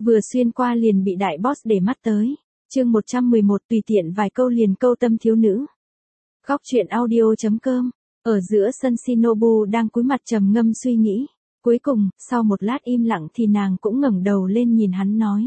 Vừa xuyên qua liền bị đại boss để mắt tới. Chương 111 tùy tiện vài câu liền câu tâm thiếu nữ. Góc truyện audio.com. Ở giữa sân Shinobu đang cúi mặt trầm ngâm suy nghĩ. Cuối cùng, sau một lát im lặng thì nàng cũng ngẩng đầu lên nhìn hắn nói.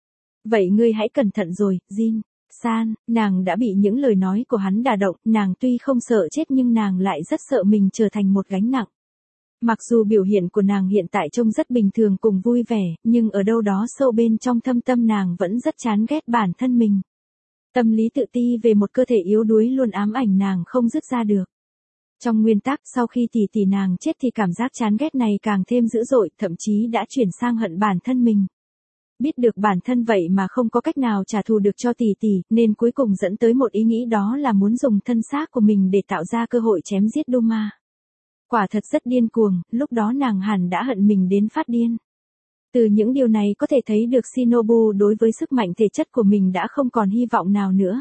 Vậy ngươi hãy cẩn thận rồi, Jin. San, nàng đã bị những lời nói của hắn đả động, nàng tuy không sợ chết nhưng nàng lại rất sợ mình trở thành một gánh nặng. Mặc dù biểu hiện của nàng hiện tại trông rất bình thường cùng vui vẻ, nhưng ở đâu đó sâu bên trong thâm tâm nàng vẫn rất chán ghét bản thân mình. Tâm lý tự ti về một cơ thể yếu đuối luôn ám ảnh nàng không dứt ra được. Trong nguyên tắc sau khi tỷ nàng chết thì cảm giác chán ghét này càng thêm dữ dội, thậm chí đã chuyển sang hận bản thân mình. Biết được bản thân vậy mà không có cách nào trả thù được cho tỷ, nên cuối cùng dẫn tới một ý nghĩ đó là muốn dùng thân xác của mình để tạo ra cơ hội chém giết Doma. Quả thật rất điên cuồng, lúc đó nàng hẳn đã hận mình đến phát điên. Từ những điều này có thể thấy được Shinobu đối với sức mạnh thể chất của mình đã không còn hy vọng nào nữa.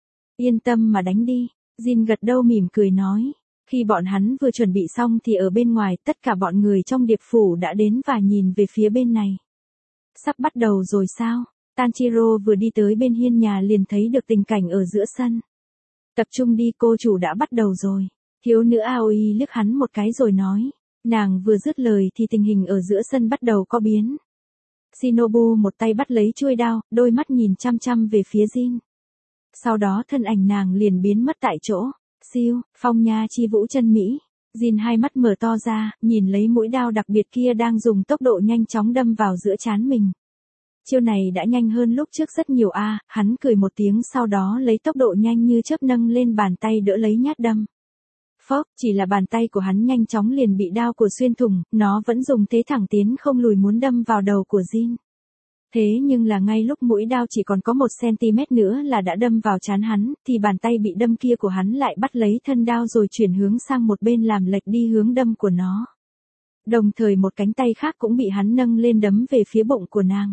Yên tâm mà đánh đi, Jin gật đầu mỉm cười nói. Khi bọn hắn vừa chuẩn bị xong thì ở bên ngoài tất cả bọn người trong điệp phủ đã đến và nhìn về phía bên này. Sắp bắt đầu rồi sao? Tanjiro vừa đi tới bên hiên nhà liền thấy được tình cảnh ở giữa sân. Tập trung đi, cô chủ đã bắt đầu rồi. Thiếu nữ Aoi liếc hắn một cái rồi nói. Nàng vừa dứt lời thì tình hình ở giữa sân bắt đầu có biến. Shinobu một tay bắt lấy chuôi đao, đôi mắt nhìn chăm chăm về phía Jin. Sau đó thân ảnh nàng liền biến mất tại chỗ. Siêu, phong nha chi vũ chân Mỹ. Jin hai mắt mở to ra, nhìn lấy mũi đao đặc biệt kia đang dùng tốc độ nhanh chóng đâm vào giữa trán mình. Chiêu này đã nhanh hơn lúc trước rất nhiều hắn cười một tiếng sau đó lấy tốc độ nhanh như chớp nâng lên bàn tay đỡ lấy nhát đâm. Phốc, chỉ là bàn tay của hắn nhanh chóng liền bị đao của xuyên thủng, nó vẫn dùng thế thẳng tiến không lùi muốn đâm vào đầu của Jin. Thế nhưng là ngay lúc mũi đao chỉ còn có 1cm nữa là đã đâm vào trán hắn, thì bàn tay bị đâm kia của hắn lại bắt lấy thân đao rồi chuyển hướng sang một bên làm lệch đi hướng đâm của nó. Đồng thời một cánh tay khác cũng bị hắn nâng lên đấm về phía bụng của nàng.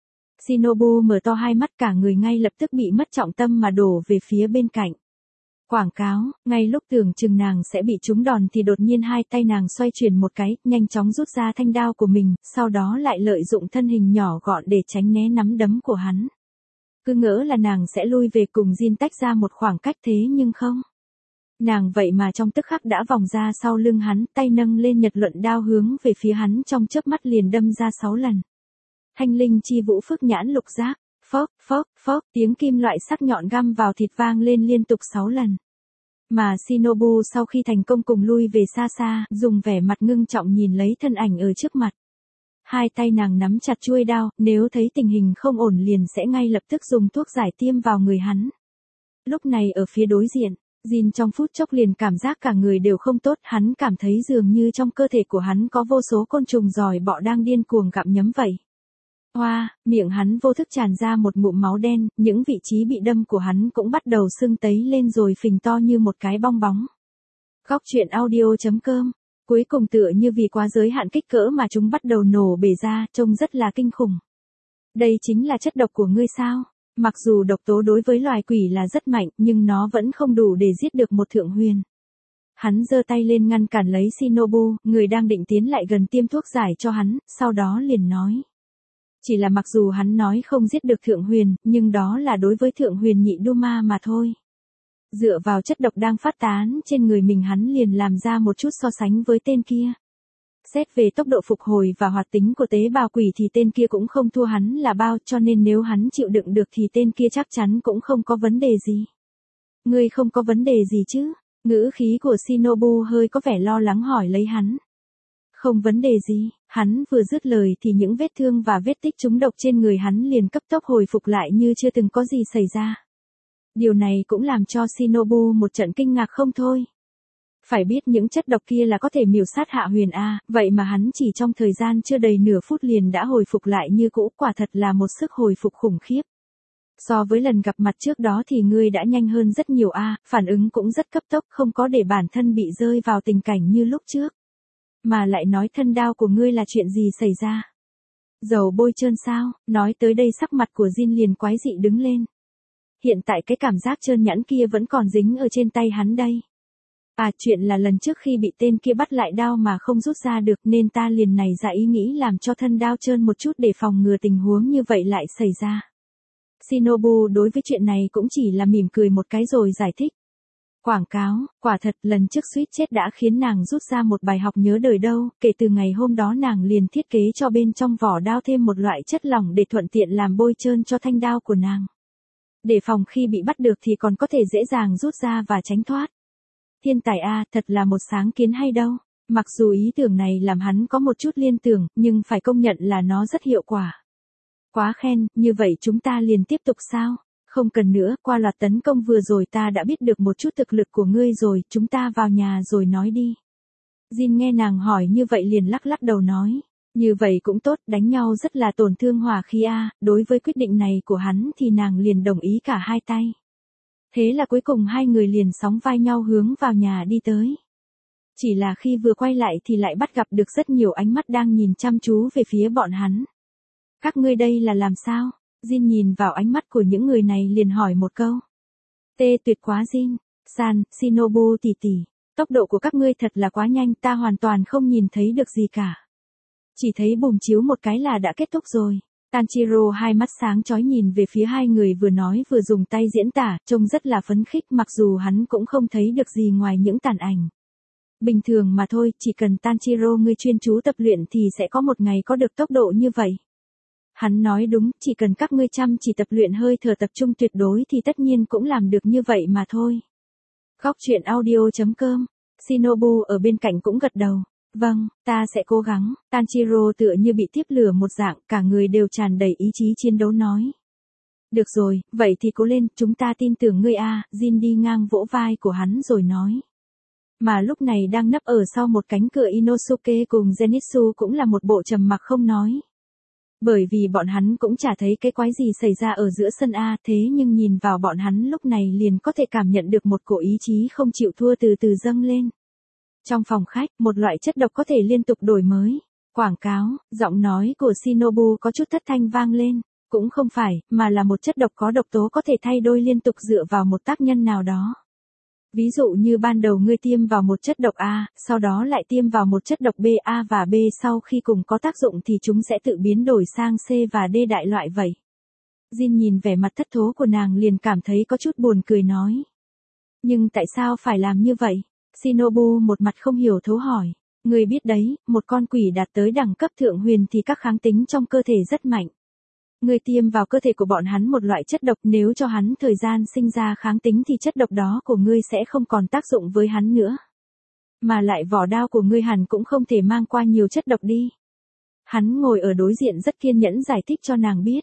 Shinobu mở to hai mắt cả người ngay lập tức bị mất trọng tâm mà đổ về phía bên cạnh. Quảng cáo, ngay lúc tưởng chừng nàng sẽ bị trúng đòn thì đột nhiên hai tay nàng xoay chuyển một cái, nhanh chóng rút ra thanh đao của mình, sau đó lại lợi dụng thân hình nhỏ gọn để tránh né nắm đấm của hắn. Cứ ngỡ là nàng sẽ lui về cùng Jin tách ra một khoảng cách thế nhưng không. Nàng vậy mà trong tức khắc đã vòng ra sau lưng hắn, tay nâng lên nhật luận đao hướng về phía hắn trong chớp mắt liền đâm ra 6 lần. Thanh linh chi vũ phước nhãn lục giác. Phốc, phốc, phốc, tiếng kim loại sắc nhọn găm vào thịt vang lên liên tục 6 lần. Mà Shinobu sau khi thành công cùng lui về xa xa, dùng vẻ mặt ngưng trọng nhìn lấy thân ảnh ở trước mặt. Hai tay nàng nắm chặt chuôi đao, nếu thấy tình hình không ổn liền sẽ ngay lập tức dùng thuốc giải tiêm vào người hắn. Lúc này ở phía đối diện, Jin trong phút chốc liền cảm giác cả người đều không tốt, hắn cảm thấy dường như trong cơ thể của hắn có vô số côn trùng giòi bọ đang điên cuồng gặm nhấm vậy. Miệng hắn vô thức tràn ra một ngụm máu đen, những vị trí bị đâm của hắn cũng bắt đầu sưng tấy lên rồi phình to như một cái bong bóng. Góc truyện audio.com. Cuối cùng tựa như vì quá giới hạn kích cỡ mà chúng bắt đầu nổ bể ra, trông rất là kinh khủng. Đây chính là chất độc của ngươi sao? Mặc dù độc tố đối với loài quỷ là rất mạnh, nhưng nó vẫn không đủ để giết được một thượng huyền. Hắn giơ tay lên ngăn cản lấy Shinobu, người đang định tiến lại gần tiêm thuốc giải cho hắn, sau đó liền nói. Chỉ là mặc dù hắn nói không giết được thượng huyền, nhưng đó là đối với thượng huyền nhị Doma mà thôi. Dựa vào chất độc đang phát tán trên người mình hắn liền làm ra một chút so sánh với tên kia. Xét về tốc độ phục hồi và hoạt tính của tế bào quỷ thì tên kia cũng không thua hắn là bao, cho nên nếu hắn chịu đựng được thì tên kia chắc chắn cũng không có vấn đề gì. Ngươi không có vấn đề gì chứ? Ngữ khí của Shinobu hơi có vẻ lo lắng hỏi lấy hắn. Không vấn đề gì, hắn vừa dứt lời thì những vết thương và vết tích trúng độc trên người hắn liền cấp tốc hồi phục lại như chưa từng có gì xảy ra. Điều này cũng làm cho Shinobu một trận kinh ngạc không thôi. Phải biết những chất độc kia là có thể miểu sát Hạ Huyền vậy mà hắn chỉ trong thời gian chưa đầy nửa phút liền đã hồi phục lại như cũ, quả thật là một sức hồi phục khủng khiếp. So với lần gặp mặt trước đó thì ngươi đã nhanh hơn rất nhiều phản ứng cũng rất cấp tốc, không có để bản thân bị rơi vào tình cảnh như lúc trước. Mà lại nói thân đao của ngươi là chuyện gì xảy ra? Dầu bôi trơn sao? Nói tới đây sắc mặt của Jin liền quái dị đứng lên. Hiện tại cái cảm giác trơn nhẵn kia vẫn còn dính ở trên tay hắn đây. À, chuyện là lần trước khi bị tên kia bắt lại đao mà không rút ra được nên ta liền nảy ra ý nghĩ làm cho thân đao trơn một chút để phòng ngừa tình huống như vậy lại xảy ra. Shinobu đối với chuyện này cũng chỉ là mỉm cười một cái rồi giải thích. Quảng cáo, quả thật lần trước suýt chết đã khiến nàng rút ra một bài học nhớ đời đâu, kể từ ngày hôm đó nàng liền thiết kế cho bên trong vỏ đao thêm một loại chất lỏng để thuận tiện làm bôi trơn cho thanh đao của nàng. Để phòng khi bị bắt được thì còn có thể dễ dàng rút ra và tránh thoát. Thiên tài a, thật là một sáng kiến hay đâu. Mặc dù ý tưởng này làm hắn có một chút liên tưởng, nhưng phải công nhận là nó rất hiệu quả. Quá khen, như vậy chúng ta liền tiếp tục sao? Không cần nữa, qua loạt tấn công vừa rồi ta đã biết được một chút thực lực của ngươi rồi, chúng ta vào nhà rồi nói đi. Jin nghe nàng hỏi như vậy liền lắc lắc đầu nói. Như vậy cũng tốt, đánh nhau rất là tổn thương hỏa khí a. Đối với quyết định này của hắn thì nàng liền đồng ý cả hai tay. Thế là cuối cùng hai người liền sóng vai nhau hướng vào nhà đi tới. Chỉ là khi vừa quay lại thì lại bắt gặp được rất nhiều ánh mắt đang nhìn chăm chú về phía bọn hắn. Các ngươi đây là làm sao? Jin nhìn vào ánh mắt của những người này liền hỏi một câu. Tê tuyệt quá Jin. San, Shinobu tỷ tỷ, tốc độ của các ngươi thật là quá nhanh, ta hoàn toàn không nhìn thấy được gì cả. Chỉ thấy bùm chiếu một cái là đã kết thúc rồi. Tanjiro hai mắt sáng chói nhìn về phía hai người vừa nói vừa dùng tay diễn tả, trông rất là phấn khích mặc dù hắn cũng không thấy được gì ngoài những tàn ảnh. Bình thường mà thôi, chỉ cần Tanjiro ngươi chuyên chú tập luyện thì sẽ có một ngày có được tốc độ như vậy. Hắn nói đúng, chỉ cần các ngươi chăm chỉ tập luyện hơi thở tập trung tuyệt đối thì tất nhiên cũng làm được như vậy mà thôi. Góc truyện audio.com, Shinobu ở bên cạnh cũng gật đầu. Vâng, ta sẽ cố gắng. Tanjiro tựa như bị tiếp lửa một dạng, cả người đều tràn đầy ý chí chiến đấu nói. Được rồi, vậy thì cố lên, chúng ta tin tưởng ngươi a. Jin đi ngang vỗ vai của hắn rồi nói. Mà lúc này đang nấp ở sau một cánh cửa Inosuke cùng Zenitsu cũng là một bộ trầm mặc không nói. Bởi vì bọn hắn cũng chả thấy cái quái gì xảy ra ở giữa sân A, thế nhưng nhìn vào bọn hắn lúc này liền có thể cảm nhận được một cổ ý chí không chịu thua từ từ dâng lên. Trong phòng khách, một loại chất độc có thể liên tục đổi mới. Quảng cáo, giọng nói của Shinobu có chút thất thanh vang lên. Cũng không phải, mà là một chất độc có độc tố có thể thay đổi liên tục dựa vào một tác nhân nào đó. Ví dụ như ban đầu ngươi tiêm vào một chất độc A, sau đó lại tiêm vào một chất độc B, A và B sau khi cùng có tác dụng thì chúng sẽ tự biến đổi sang C và D đại loại vậy. Jin nhìn vẻ mặt thất thố của nàng liền cảm thấy có chút buồn cười nói. Nhưng tại sao phải làm như vậy? Shinobu một mặt không hiểu thấu hỏi. Ngươi biết đấy, một con quỷ đạt tới đẳng cấp thượng huyền thì các kháng tính trong cơ thể rất mạnh. Ngươi tiêm vào cơ thể của bọn hắn một loại chất độc, nếu cho hắn thời gian sinh ra kháng tính thì chất độc đó của ngươi sẽ không còn tác dụng với hắn nữa. Mà lại vỏ đao của ngươi hẳn cũng không thể mang qua nhiều chất độc đi. Hắn ngồi ở đối diện rất kiên nhẫn giải thích cho nàng biết.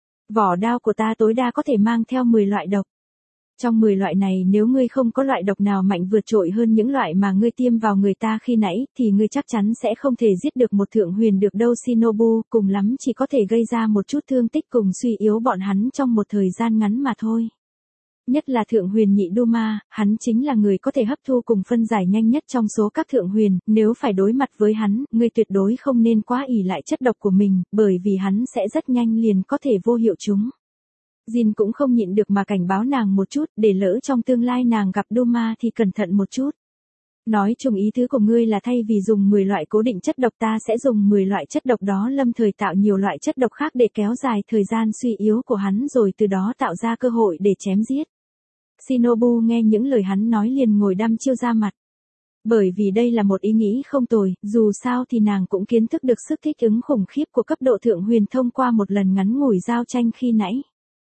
Vỏ đao của ta tối đa có thể mang theo 10 loại độc. Trong 10 loại này nếu ngươi không có loại độc nào mạnh vượt trội hơn những loại mà ngươi tiêm vào người ta khi nãy thì ngươi chắc chắn sẽ không thể giết được một thượng huyền được đâu. Shinobu, cùng lắm chỉ có thể gây ra một chút thương tích cùng suy yếu bọn hắn trong một thời gian ngắn mà thôi. Nhất là thượng huyền nhị Duma, hắn chính là người có thể hấp thu cùng phân giải nhanh nhất trong số các thượng huyền, nếu phải đối mặt với hắn, ngươi tuyệt đối không nên quá ỷ lại chất độc của mình, bởi vì hắn sẽ rất nhanh liền có thể vô hiệu chúng. Jin cũng không nhịn được mà cảnh báo nàng một chút, để lỡ trong tương lai nàng gặp Duma thì cẩn thận một chút. Nói chung ý tứ của ngươi là thay vì dùng 10 loại cố định chất độc ta sẽ dùng 10 loại chất độc đó lâm thời tạo nhiều loại chất độc khác để kéo dài thời gian suy yếu của hắn rồi từ đó tạo ra cơ hội để chém giết. Shinobu nghe những lời hắn nói liền ngồi đăm chiêu ra mặt. Bởi vì đây là một ý nghĩ không tồi, dù sao thì nàng cũng kiến thức được sức thích ứng khủng khiếp của cấp độ thượng huyền thông qua một lần ngắn ngủi giao tranh khi nãy.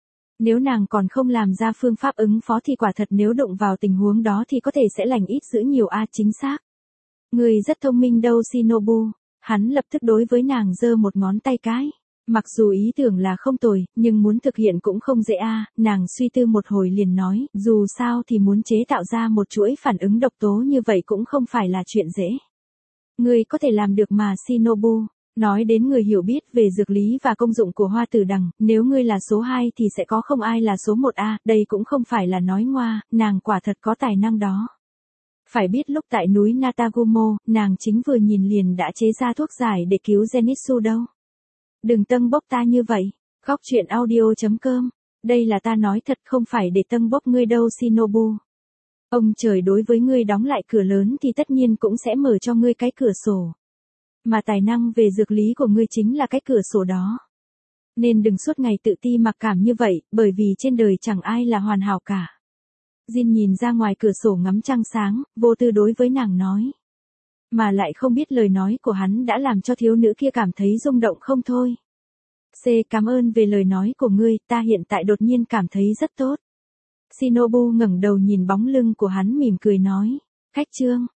Nếu nàng còn không làm ra phương pháp ứng phó thì quả thật nếu đụng vào tình huống đó thì có thể sẽ lành ít dữ nhiều a. Chính xác. Người rất thông minh đâu Shinobu. Hắn lập tức đối với nàng giơ một ngón tay cái. Mặc dù ý tưởng là không tồi, nhưng muốn thực hiện cũng không dễ a. Nàng suy tư một hồi liền nói, dù sao thì muốn chế tạo ra một chuỗi phản ứng độc tố như vậy cũng không phải là chuyện dễ. Người có thể làm được mà Shinobu. Nói đến người hiểu biết về dược lý và công dụng của hoa tử đằng, nếu ngươi là số 2 thì sẽ có không ai là số 1 a, đây cũng không phải là nói ngoa, nàng quả thật có tài năng đó. Phải biết lúc tại núi Natagumo, nàng chính vừa nhìn liền đã chế ra thuốc giải để cứu Zenitsu đâu. Đừng tâng bốc ta như vậy. Góc truyện audio.com. Đây là ta nói thật không phải để tâng bốc ngươi đâu Shinobu. Ông trời đối với ngươi đóng lại cửa lớn thì tất nhiên cũng sẽ mở cho ngươi cái cửa sổ. Mà tài năng về dược lý của ngươi chính là cái cửa sổ đó. Nên đừng suốt ngày tự ti mặc cảm như vậy, bởi vì trên đời chẳng ai là hoàn hảo cả. Jin nhìn ra ngoài cửa sổ ngắm trăng sáng, vô tư đối với nàng nói. Mà lại không biết lời nói của hắn đã làm cho thiếu nữ kia cảm thấy rung động không thôi. Cảm ơn về lời nói của ngươi, ta hiện tại đột nhiên cảm thấy rất tốt. Shinobu ngẩng đầu nhìn bóng lưng của hắn mỉm cười nói. Khách trương.